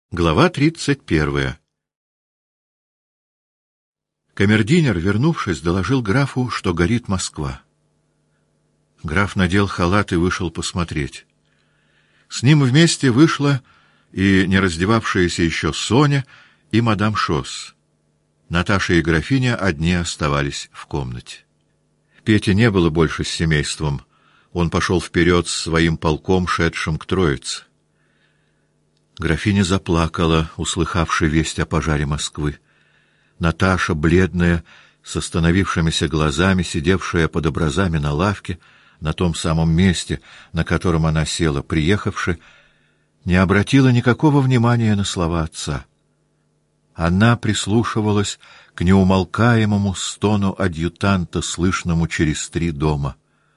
Глава 31. Камердинер, вернувшись, доложил графу, что горит Москва. Граф надел халат и вышел посмотреть. С ним вместе вышла и не раздевавшаяся еще Соня и мадам Шосс. Наташа и графиня одни оставались в комнате. Пети не было больше с семейством. Он пошел вперед с своим полком, шедшим к Троице. Графиня заплакала, услыхавши весть о пожаре Москвы. Наташа, бледная, с остановившимися глазами, сидевшая под образами на лавке, на том самом месте, на котором она села, приехавши, не обратила никакого внимания на слова отца. Она прислушивалась к неумолкаемому стону адъютанта, слышному через 3 дома.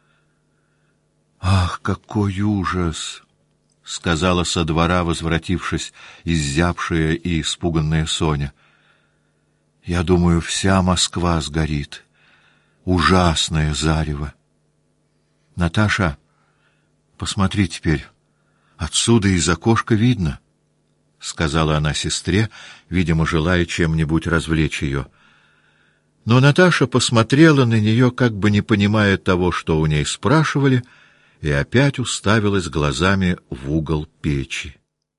«Ах, какой ужас!» — сказала со двора, возвратившись, изябшая и испуганная Соня. «Я думаю, вся Москва сгорит. Ужасное зарево. Наташа, посмотри теперь. Отсюда из окошка видно», — сказала она сестре, видимо, желая чем-нибудь развлечь ее. Но Наташа посмотрела на нее, как бы не понимая того, что у ней спрашивали, и опять уставилась глазами в угол печи.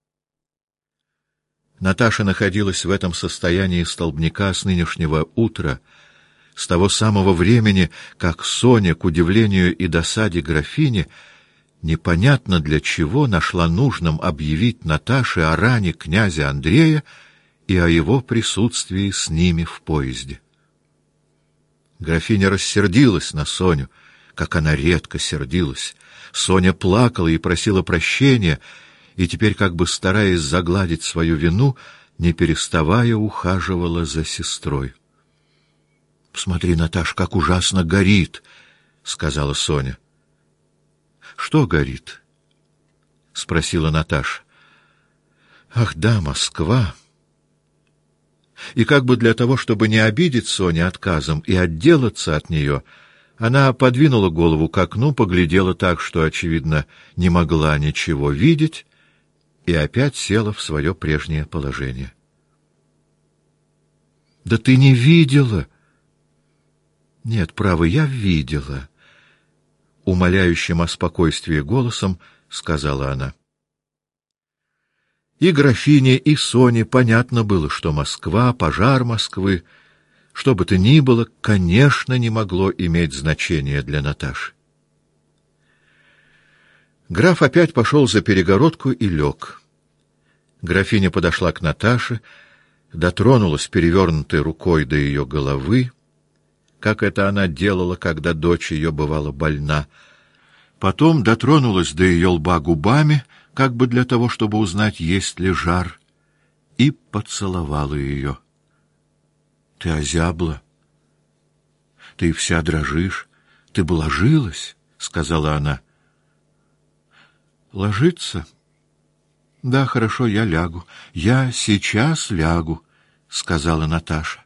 Наташа находилась в этом состоянии столбняка с нынешнего утра, с того самого времени, как Соня, к удивлению и досаде графини, непонятно для чего нашла нужным объявить Наташе о ране князя Андрея и о его присутствии с ними в поезде. Графиня рассердилась на Соню, как она редко сердилась. Соня плакала и просила прощения, и теперь, как бы стараясь загладить свою вину, не переставая ухаживала за сестрой. — Посмотри, Наташ, как ужасно горит, — сказала Соня. — Что горит? — спросила Наташа. — Ах да, Москва! И как бы для того, чтобы не обидеть Соню отказом и отделаться от нее, она подвинула голову к окну, поглядела так, что, очевидно, не могла ничего видеть, и опять села в свое прежнее положение. — Да ты не видела! — Нет, право, я видела, — умоляющим о спокойствии голосом сказала она. И графине, и Соне понятно было, что Москва, пожар Москвы, что бы то ни было, конечно, не могло иметь значения для Наташи. Граф опять пошел за перегородку и лег. Графиня подошла к Наташе, дотронулась перевернутой рукой до ее головы, как это она делала, когда дочь ее бывала больна. Потом дотронулась до ее лба губами, как бы для того, чтобы узнать, есть ли жар, и поцеловала ее. — Ты озябла. Ты вся дрожишь. Ты бы ложилась, — сказала она. — Ложиться? — Да, хорошо, я лягу. Я сейчас лягу, — сказала Наташа.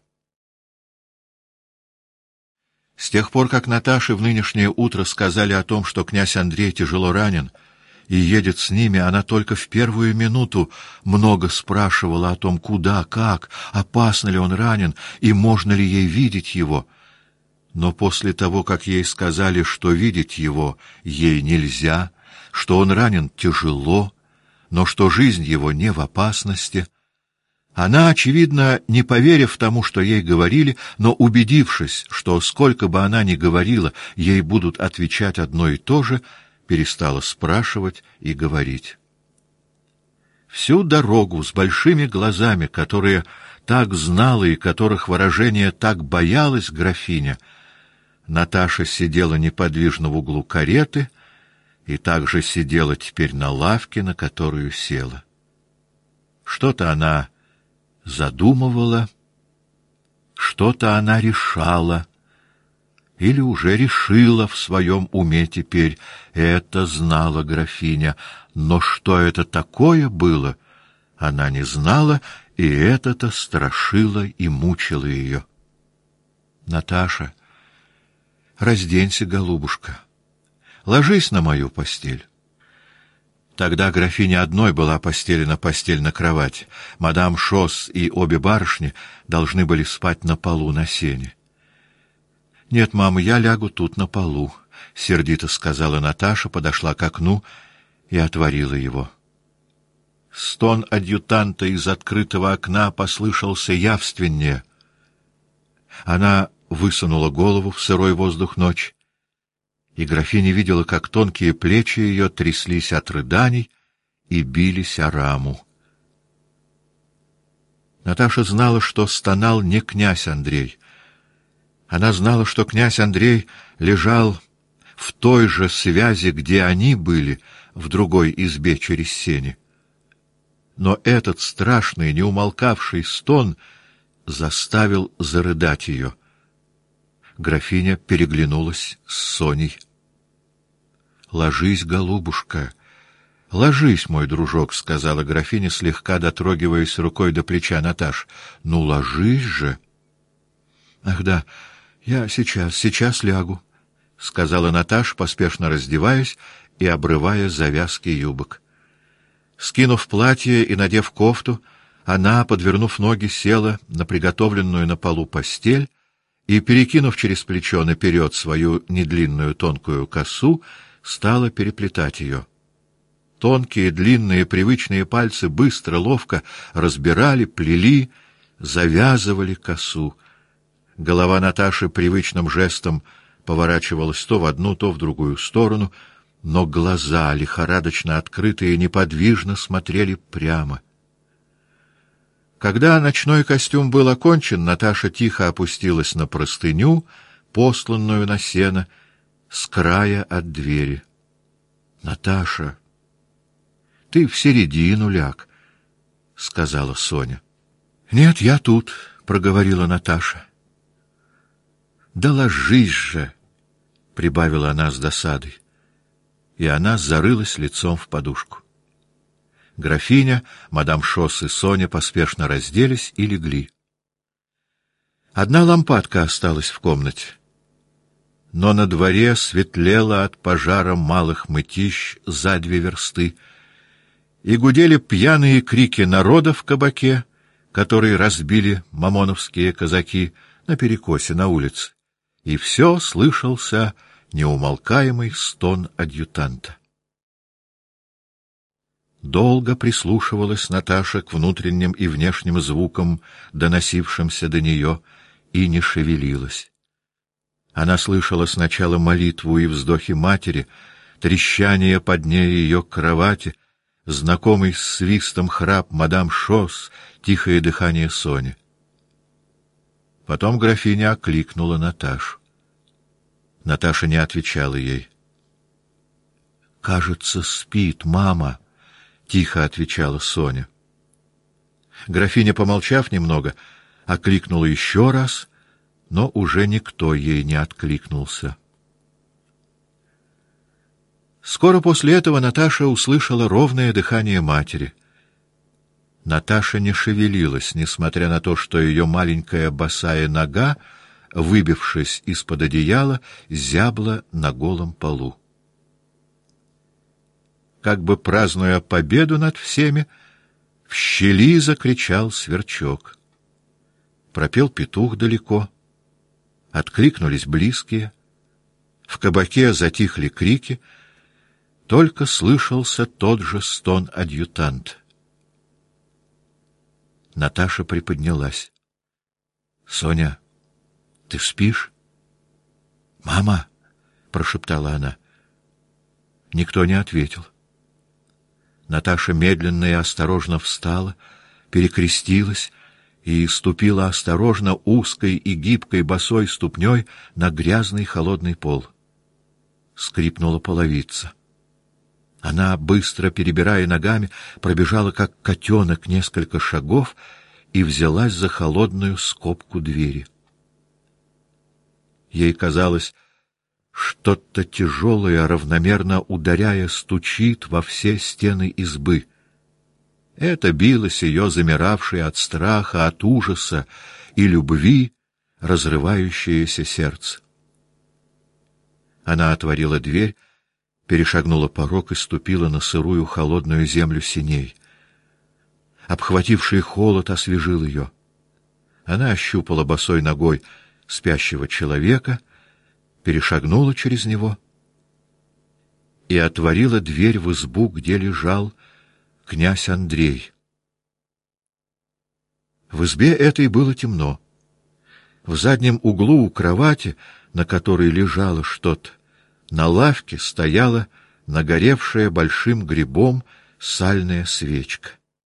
С тех пор, как Наташе в нынешнее утро сказали о том, что князь Андрей тяжело ранен и едет с ними, она только в первую минуту много спрашивала о том, куда, как, опасно ли он ранен и можно ли ей видеть его. Но после того, как ей сказали, что видеть его ей нельзя, что он ранен тяжело, но что жизнь его не в опасности, она, очевидно, не поверив тому, что ей говорили, но убедившись, что сколько бы она ни говорила, ей будут отвечать одно и то же, перестала спрашивать и говорить. Всю дорогу с большими глазами, которые так знала и которых выражение так боялась графиня, Наташа сидела неподвижно в углу кареты и также сидела теперь на лавке, на которую села. Что-то она задумывала, что-то она решала, или уже решила в своем уме теперь, это знала графиня, но что это такое было, она не знала, и это-то страшило и мучило ее. — Наташа, разденься, голубушка, ложись на мою постель. Тогда графине одной была постелена постель на кровать. Мадам Шос и обе барышни должны были спать на полу на сене. «Нет, мама, я лягу тут на полу», — сердито сказала Наташа, подошла к окну и отворила его. Стон адъютанта из открытого окна послышался явственнее. Она высунула голову в сырой воздух ночи, и графиня видела, как тонкие плечи ее тряслись от рыданий и бились о раму. Наташа знала, что стонал не князь Андрей. Она знала, что князь Андрей лежал в той же связи, где они были, в другой избе через сени. Но этот страшный, неумолкавший стон заставил зарыдать ее. Графиня переглянулась с Соней. «Ложись, голубушка, ложись, мой дружок», — сказала графиня, слегка дотрогиваясь рукой до плеча Наташ. «Ну, ложись же». «Ах да, я сейчас лягу», — сказала Наташ, поспешно раздеваясь и обрывая завязки юбок. Скинув платье и надев кофту, она, подвернув ноги, села на приготовленную на полу постель и, перекинув через плечо наперед свою недлинную тонкую косу, стала переплетать ее. Тонкие, длинные, привычные пальцы быстро, ловко разбирали, плели, завязывали косу. Голова Наташи привычным жестом поворачивалась то в одну, то в другую сторону, но глаза, лихорадочно открытые, неподвижно смотрели прямо. Когда ночной костюм был окончен, Наташа тихо опустилась на простыню, посланную на сено, с края от двери. — Наташа, ты в середину ляг, — сказала Соня. — Нет, я тут, — проговорила Наташа. — Да ложись же, — прибавила она с досадой. И она зарылась лицом в подушку. Графиня, мадам Шос и Соня поспешно разделись и легли. Одна лампадка осталась в комнате, но на дворе светлело от пожара малых мытищ за 2 версты, и гудели пьяные крики народа в кабаке, который разбили мамоновские казаки на перекосе на улице, и все слышался неумолкаемый стон адъютанта. Долго прислушивалась Наташа к внутренним и внешним звукам, доносившимся до нее, и не шевелилась. Она слышала сначала молитву и вздохи матери, трещание под ней ее кровати, знакомый с свистом храп мадам Шос, тихое дыхание Сони. Потом графиня окликнула Наташу. Наташа не отвечала ей. «Кажется, спит мама», — тихо отвечала Соня. Графиня, помолчав немного, окликнула еще раз, но уже никто ей не откликнулся. Скоро после этого Наташа услышала ровное дыхание матери. Наташа не шевелилась, несмотря на то, что ее маленькая босая нога, выбившись из-под одеяла, зябла на голом полу. Как бы празднуя победу над всеми, в щели закричал сверчок. Пропел петух далеко. Откликнулись близкие. В кабаке затихли крики. Только слышался тот же стон адъютанта. Наташа приподнялась. — Соня, ты спишь? — Мама! — прошептала она. Никто не ответил. Наташа медленно и осторожно встала, перекрестилась и ступила осторожно узкой и гибкой босой ступней на грязный холодный пол. Скрипнула половица. Она, быстро перебирая ногами, пробежала, как котенок, несколько шагов и взялась за холодную скобку двери. Ей казалось, что-то тяжелое, равномерно ударяя, стучит во все стены избы. Это билось ее замиравшее от страха, от ужаса и любви разрывающееся сердце. Она отворила дверь перешагнула порог и ступила на сырую холодную землю синей. Обхвативший холод освежил ее. Она ощупала босой ногой спящего человека, перешагнула через него и отворила дверь в избу, где лежал князь Андрей. В избе этой было темно. В заднем углу у кровати, на которой лежало что-то, на лавке стояла нагоревшая большим грибом сальная свечка.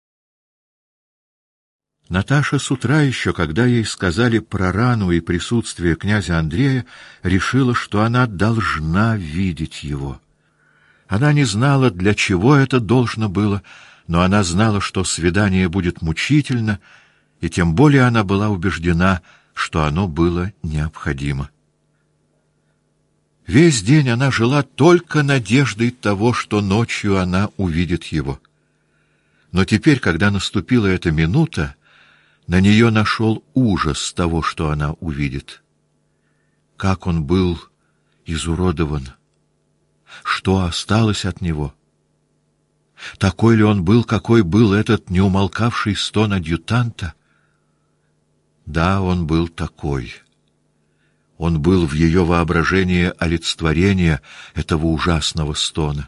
Наташа с утра еще, когда ей сказали про рану и присутствие князя Андрея, решила, что она должна видеть его. Она не знала, для чего это должно было, но она знала, что свидание будет мучительно, и тем более она была убеждена, что оно было необходимо. Весь день она жила только надеждой того, что ночью она увидит его. Но теперь, когда наступила эта минута, на нее нашел ужас того, что она увидит. Как он был изуродован! Что осталось от него? Такой ли он был, какой был этот неумолкавший стон адъютанта? Да, он был такой. Он был в ее воображении олицетворение этого ужасного стона.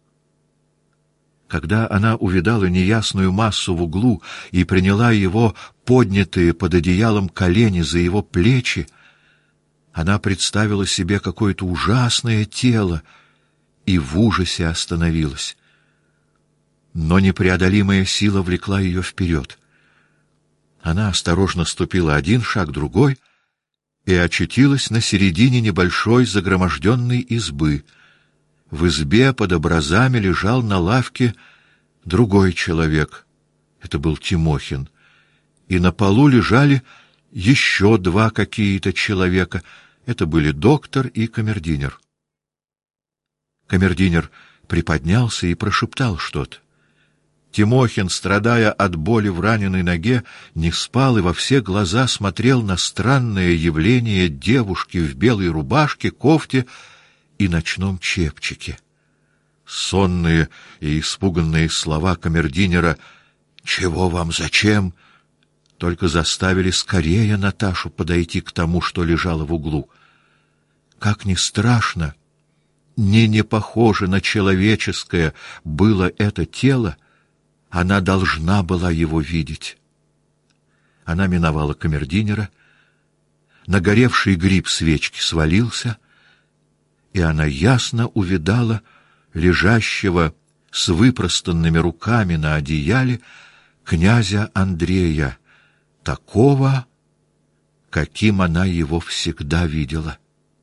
Когда она увидала неясную массу в углу и приняла его поднятые под одеялом колени за его плечи, она представила себе какое-то ужасное тело и в ужасе остановилась. Но непреодолимая сила влекла ее вперед. Она осторожно ступила один шаг, другой, и очутилась на середине небольшой загроможденной избы. В избе под образами лежал на лавке другой человек. Это был Тимохин. И на полу лежали еще два какие-то человека. Это были доктор и камердинер. Камердинер приподнялся и прошептал что-то. Тимохин, страдая от боли в раненой ноге, не спал и во все глаза смотрел на странное явление девушки в белой рубашке, кофте и ночном чепчике. Сонные и испуганные слова камердинера «Чего вам, зачем?» только заставили скорее Наташу подойти к тому, что лежало в углу. Как ни страшно, ни не похоже на человеческое было это тело, она должна была его видеть. Она миновала камердинера, нагоревший гриб свечки свалился, и она ясно увидала лежащего с выпростанными руками на одеяле князя Андрея, такого, каким она его всегда видела.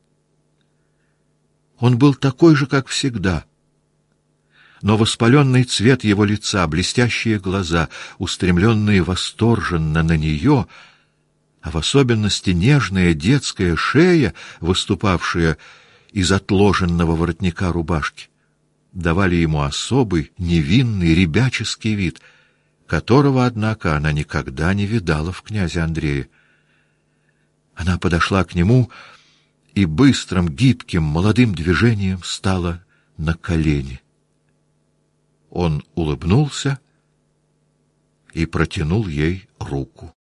Он был такой же, как всегда, но воспаленный цвет его лица, блестящие глаза, устремленные восторженно на нее, а в особенности нежная детская шея, выступавшая из отложенного воротника рубашки, давали ему особый, невинный, ребяческий вид, которого, однако, она никогда не видала в князе Андрее. Она подошла к нему и быстрым, гибким, молодым движением стала на колени. Он улыбнулся и протянул ей руку.